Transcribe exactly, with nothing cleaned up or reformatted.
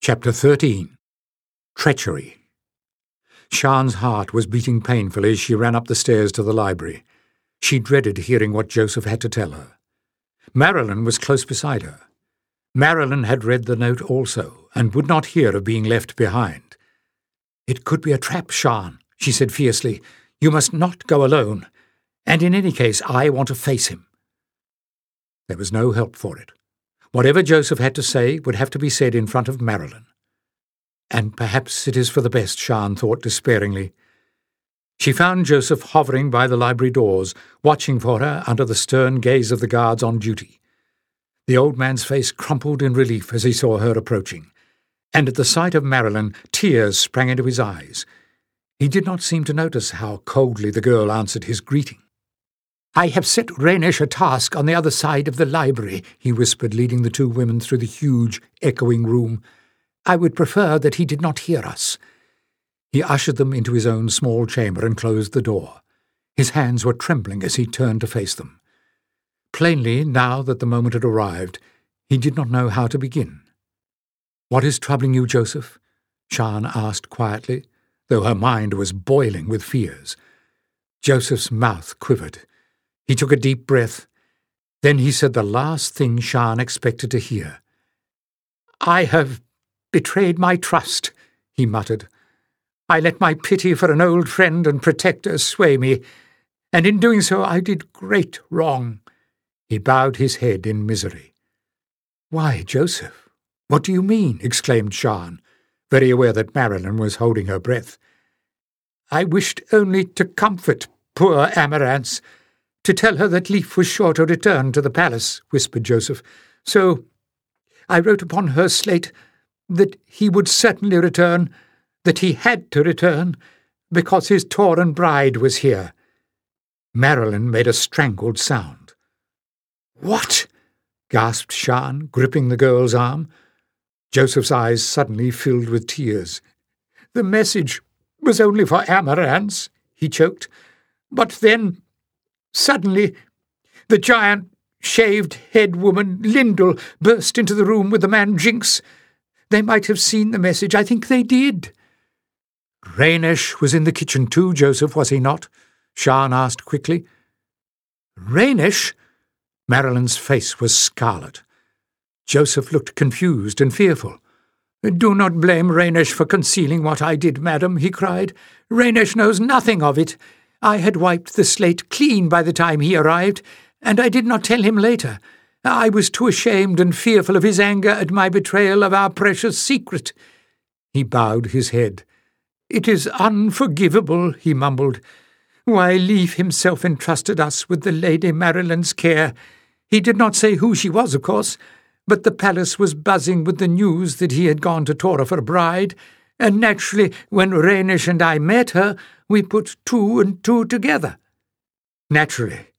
Chapter thirteen. Treachery. Siân's heart was beating painfully as she ran up the stairs to the library. She dreaded hearing what Joseph had to tell her. Marilyn was close beside her. Marilyn had read the note also, and would not hear of being left behind. "It could be a trap, Siân," she said fiercely. "You must not go alone. And in any case, I want to face him." There was no help for it. Whatever Joseph had to say would have to be said in front of Marilyn. And perhaps it is for the best, Siân thought despairingly. She found Joseph hovering by the library doors, watching for her under the stern gaze of the guards on duty. The old man's face crumpled in relief as he saw her approaching, and at the sight of Marilyn, tears sprang into his eyes. He did not seem to notice how coldly the girl answered his greeting. "I have set Rhenish a task on the other side of the library," he whispered, leading the two women through the huge, echoing room. "I would prefer that he did not hear us." He ushered them into his own small chamber and closed the door. His hands were trembling as he turned to face them. Plainly, now that the moment had arrived, he did not know how to begin. "What is troubling you, Joseph?" Siân asked quietly, though her mind was boiling with fears. Joseph's mouth quivered. He took a deep breath. Then he said the last thing Siân expected to hear. "I have betrayed my trust," he muttered. "I let my pity for an old friend and protector sway me, and in doing so I did great wrong." He bowed his head in misery. "Why, Joseph, what do you mean?" exclaimed Siân, very aware that Marilyn was holding her breath. "I wished only to comfort poor Amaranthe, to tell her that Leif was sure to return to the palace," whispered Joseph. "So I wrote upon her slate that he would certainly return, that he had to return, because his Tauren bride was here." Marilyn made a strangled sound. "What?" gasped Siân, gripping the girl's arm. Joseph's eyes suddenly filled with tears. "The message was only for Amaranthe," he choked. "But then, suddenly, the giant, shaved-head woman, Lyndal, burst into the room with the man Jinx. They might have seen the message. I think they did." "Rhenish was in the kitchen too, Joseph, was he not?" Siân asked quickly. "Rhenish?" Marilyn's face was scarlet. Joseph looked confused and fearful. "Do not blame Rhenish for concealing what I did, madam," he cried. "Rhenish knows nothing of it. I had wiped the slate clean by the time he arrived, and I did not tell him later. I was too ashamed and fearful of his anger at my betrayal of our precious secret." He bowed his head. "It is unforgivable," he mumbled. "Why, Leif himself entrusted us with the Lady Marilyn's care. He did not say who she was, of course, but the palace was buzzing with the news that he had gone to Torra for a bride, and naturally, when Rhenish and I met her, we put two and two together." "Naturally,"